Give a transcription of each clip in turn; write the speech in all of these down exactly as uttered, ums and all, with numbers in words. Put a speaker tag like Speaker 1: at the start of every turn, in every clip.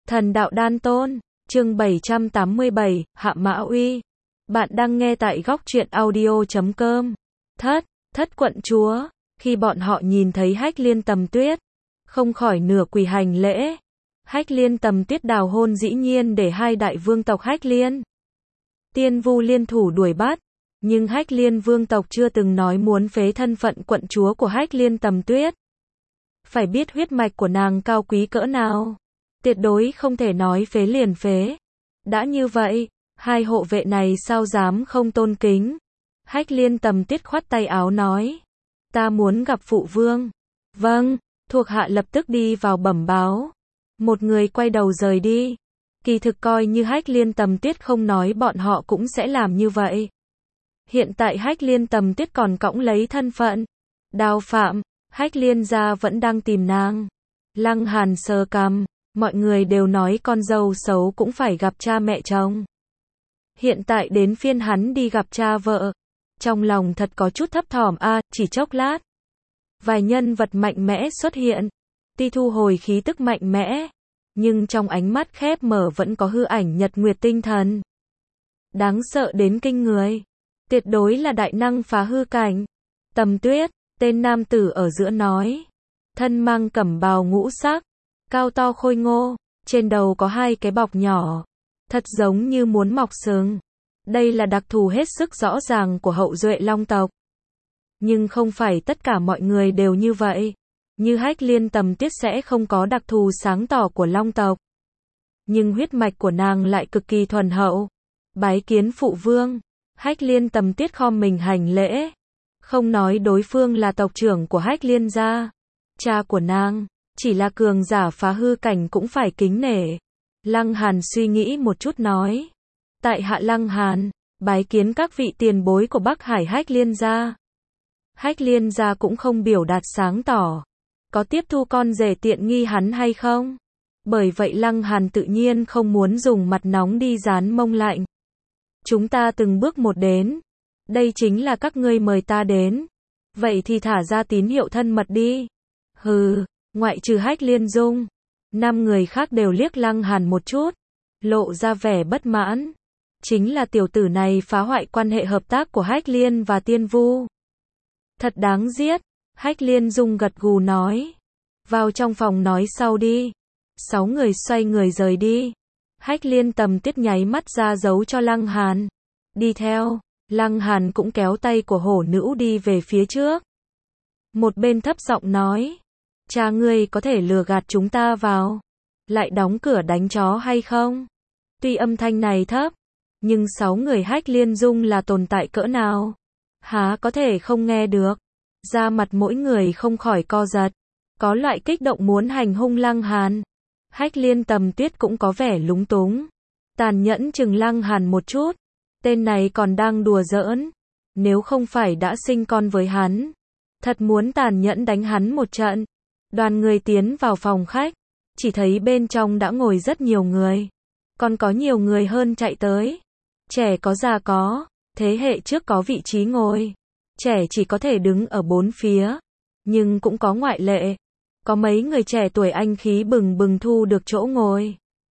Speaker 1: Thần đạo đan tôn, chương bảy trăm tám mươi bảy, Hạ Mã Uy. Bạn đang nghe tại góc truyện audio chấm com. Thất, thất quận chúa, khi bọn họ nhìn thấy Hách Liên Tầm Tuyết, không khỏi nửa quỳ hành lễ. Hách Liên Tầm Tuyết đào hôn dĩ nhiên để hai đại vương tộc Hách Liên Tiên Vu liên thủ đuổi bắt, nhưng Hách Liên vương tộc chưa từng nói muốn phế thân phận quận chúa của Hách Liên Tầm Tuyết. Phải biết huyết mạch của nàng cao quý cỡ nào, tuyệt đối không thể nói phế liền phế. Đã như vậy, hai hộ vệ này sao dám không tôn kính. Hách Liên Tầm Tuyết khoát tay áo nói, ta muốn gặp phụ vương. Vâng, thuộc hạ lập tức đi vào bẩm báo. Một người quay đầu rời đi. Kỳ thực coi như Hách Liên Tầm Tuyết không nói, bọn họ cũng sẽ làm như vậy. Hiện tại Hách Liên Tầm Tuyết còn cõng lấy thân phận đào phạm, Hách Liên gia vẫn đang tìm nàng. Lăng Hàn sờ cằm, mọi người đều nói con dâu xấu cũng phải gặp cha mẹ chồng. Hiện tại đến phiên hắn đi gặp cha vợ. Trong lòng thật có chút thấp thỏm a, à, chỉ chốc lát. Vài nhân vật mạnh mẽ xuất hiện. Tuy thu hồi khí tức mạnh mẽ, nhưng trong ánh mắt khép mở vẫn có hư ảnh nhật nguyệt tinh thần. Đáng sợ đến kinh người. Tuyệt đối là đại năng phá hư cảnh. Tầm Tuyết, tên nam tử ở giữa nói. Thân mang cẩm bào ngũ sắc, cao to khôi ngô, trên đầu có hai cái bọc nhỏ, thật giống như muốn mọc sừng. Đây là đặc thù hết sức rõ ràng của hậu duệ Long tộc. Nhưng không phải tất cả mọi người đều như vậy. Như Hách Liên Tầm Tuyết sẽ không có đặc thù sáng tỏ của Long tộc. Nhưng huyết mạch của nàng lại cực kỳ thuần hậu. Bái kiến phụ vương. Hách Liên Tầm Tuyết khom mình hành lễ. Không nói đối phương là tộc trưởng của Hách Liên gia. Cha của nàng, chỉ là cường giả phá hư cảnh cũng phải kính nể. Lăng Hàn suy nghĩ một chút nói. Tại hạ Lăng Hàn, bái kiến các vị tiền bối của Bắc Hải Hách Liên gia. Hách Liên gia cũng không biểu đạt sáng tỏ. Có tiếp thu con rể tiện nghi hắn hay không? Bởi vậy Lăng Hàn tự nhiên không muốn dùng mặt nóng đi dán mông lạnh. Chúng ta từng bước một đến. Đây chính là các ngươi mời ta đến. Vậy thì thả ra tín hiệu thân mật đi. Hừ, ngoại trừ Hách Liên Dung, năm người khác đều liếc Lăng Hàn một chút, lộ ra vẻ bất mãn. Chính là tiểu tử này phá hoại quan hệ hợp tác của Hách Liên và Tiên Vu. Thật đáng giết. Hách Liên Dung gật gù nói. Vào trong phòng nói sau đi. Sáu người xoay người rời đi. Hách Liên Tầm Tuyết nháy mắt ra dấu cho Lăng Hàn. Đi theo. Lăng Hàn cũng kéo tay của hổ nữ đi về phía trước. Một bên thấp giọng nói. Cha ngươi có thể lừa gạt chúng ta vào, lại đóng cửa đánh chó hay không? Tuy âm thanh này thấp, nhưng sáu người Hách Liên Dung là tồn tại cỡ nào? Há có thể không nghe được? Da mặt mỗi người không khỏi co giật, có loại kích động muốn hành hung Lăng Hàn. Hách Liên Tầm Tuyết cũng có vẻ lúng túng, tàn nhẫn chừng Lăng Hàn một chút. Tên này còn đang đùa giỡn, nếu không phải đã sinh con với hắn, thật muốn tàn nhẫn đánh hắn một trận. Đoàn người tiến vào phòng khách, chỉ thấy bên trong đã ngồi rất nhiều người, còn có nhiều người hơn chạy tới. Trẻ có già có, thế hệ trước có vị trí ngồi, trẻ chỉ có thể đứng ở bốn phía, nhưng cũng có ngoại lệ. Có mấy người trẻ tuổi anh khí bừng bừng thu được chỗ ngồi.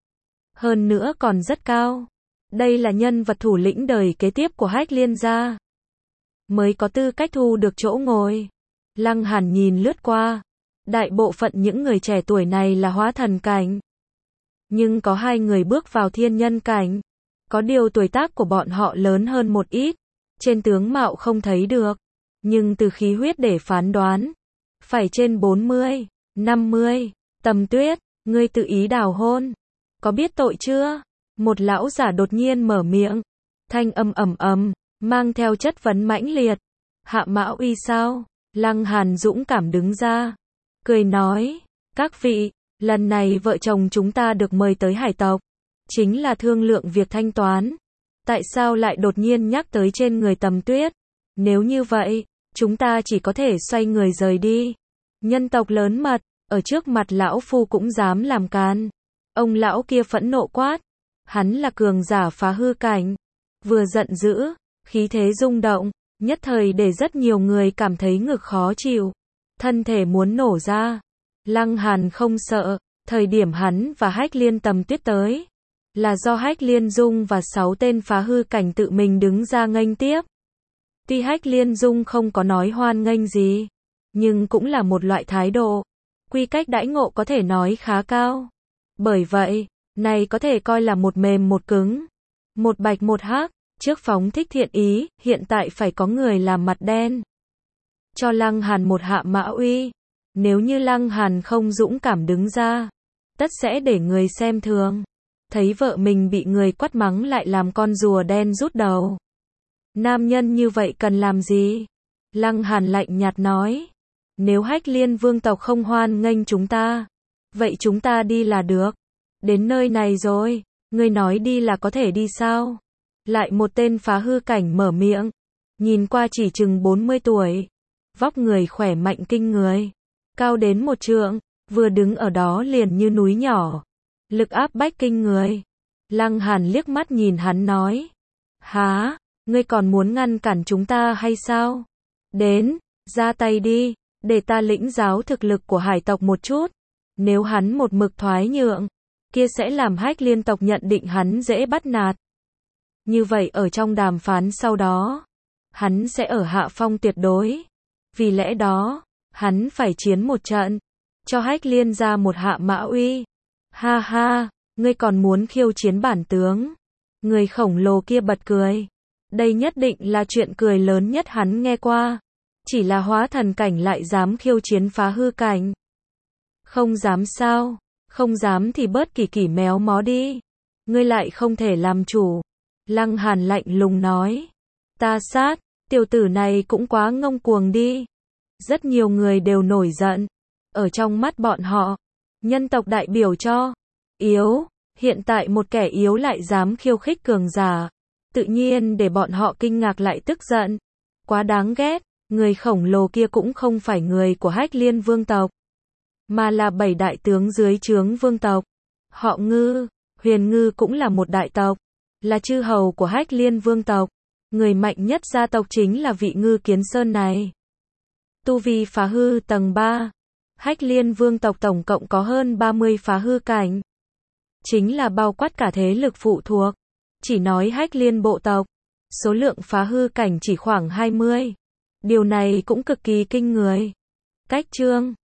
Speaker 1: Hơn nữa còn rất cao. Đây là nhân vật thủ lĩnh đời kế tiếp của Hách Liên gia, mới có tư cách thu được chỗ ngồi. Lăng Hàn nhìn lướt qua. Đại bộ phận những người trẻ tuổi này là hóa thần cảnh. Nhưng có hai người bước vào thiên nhân cảnh. Có điều tuổi tác của bọn họ lớn hơn một ít. Trên tướng mạo không thấy được. Nhưng từ khí huyết để phán đoán, phải trên bốn mươi, năm mươi. Tầm Tuyết, ngươi tự ý đào hôn, có biết tội chưa? Một lão giả đột nhiên mở miệng. Thanh âm ầm ầm, mang theo chất vấn mãnh liệt. Hạ Mã Uy sao? Lăng Hàn dũng cảm đứng ra, cười nói, các vị, lần này vợ chồng chúng ta được mời tới hải tộc, chính là thương lượng việc thanh toán. Tại sao lại đột nhiên nhắc tới trên người Tầm Tuyết? Nếu như vậy, chúng ta chỉ có thể xoay người rời đi. Nhân tộc lớn mật, ở trước mặt lão phu cũng dám làm can. Ông lão kia phẫn nộ quát. Hắn là cường giả phá hư cảnh. Vừa giận dữ, khí thế rung động, nhất thời để rất nhiều người cảm thấy ngực khó chịu. Thân thể muốn nổ ra. Lăng Hàn không sợ, Thời điểm hắn và Hách Liên Tầm Tuyết tới, là do Hách Liên Dung và sáu tên phá hư cảnh tự mình đứng ra nghênh tiếp. Tuy Hách Liên Dung không có nói hoan nghênh gì, nhưng cũng là một loại thái độ, quy cách đãi ngộ có thể nói khá cao. Bởi vậy, này có thể coi là một mềm một cứng, một bạch một hắc, trước phóng thích thiện ý, hiện tại phải có người làm mặt đen. Cho Lăng Hàn một hạ mã uy, nếu như Lăng Hàn không dũng cảm đứng ra, tất sẽ để người xem thường. Thấy vợ mình bị người quát mắng lại làm con rùa đen rút đầu. Nam nhân như vậy cần làm gì? Lăng Hàn lạnh nhạt nói. Nếu Hách Liên vương tộc không hoan nghênh chúng ta, vậy chúng ta đi là được. Đến nơi này rồi, ngươi nói đi là có thể đi sao? Lại một tên phá hư cảnh mở miệng. Nhìn qua chỉ chừng bốn mươi tuổi. Vóc người khỏe mạnh kinh người. Cao đến một trượng, vừa đứng ở đó liền như núi nhỏ. Lực áp bách kinh người. Lăng Hàn liếc mắt nhìn hắn nói. Há, ngươi còn muốn ngăn cản chúng ta hay sao? Đến, ra tay đi, để ta lĩnh giáo thực lực của hải tộc một chút. Nếu hắn một mực thoái nhượng, kia sẽ làm Hách Liên tộc nhận định hắn dễ bắt nạt. Như vậy ở trong đàm phán sau đó, hắn sẽ ở hạ phong tuyệt đối. Vì lẽ đó, hắn phải chiến một trận, cho Hách Liên ra một hạ mã uy. Ha ha, ngươi còn muốn khiêu chiến bản tướng? Người khổng lồ kia bật cười. Đây nhất định là chuyện cười lớn nhất hắn nghe qua. Chỉ là hóa thần cảnh lại dám khiêu chiến phá hư cảnh. Không dám sao? Không dám thì bớt kỳ kỳ méo mó đi. Ngươi lại không thể làm chủ. Lăng Hàn lạnh lùng nói. Ta sát, tiểu tử này cũng quá ngông cuồng đi. Rất nhiều người đều nổi giận. Ở trong mắt bọn họ, nhân tộc đại biểu cho yếu, hiện tại một kẻ yếu lại dám khiêu khích cường giả, tự nhiên để bọn họ kinh ngạc lại tức giận. Quá đáng ghét, người khổng lồ kia cũng không phải người của Hách Liên vương tộc, mà là bảy đại tướng dưới trướng vương tộc. Họ Ngư, Huyền Ngư cũng là một đại tộc, là chư hầu của Hách Liên vương tộc. Người mạnh nhất gia tộc chính là vị Ngư Kiến Sơn này. Tu vi phá hư tầng ba. Hách Liên vương tộc tổng cộng có hơn ba mươi phá hư cảnh. Chính là bao quát cả thế lực phụ thuộc. Chỉ nói Hách Liên bộ tộc, số lượng phá hư cảnh chỉ khoảng hai mươi. Điều này cũng cực kỳ kinh người. Cách chương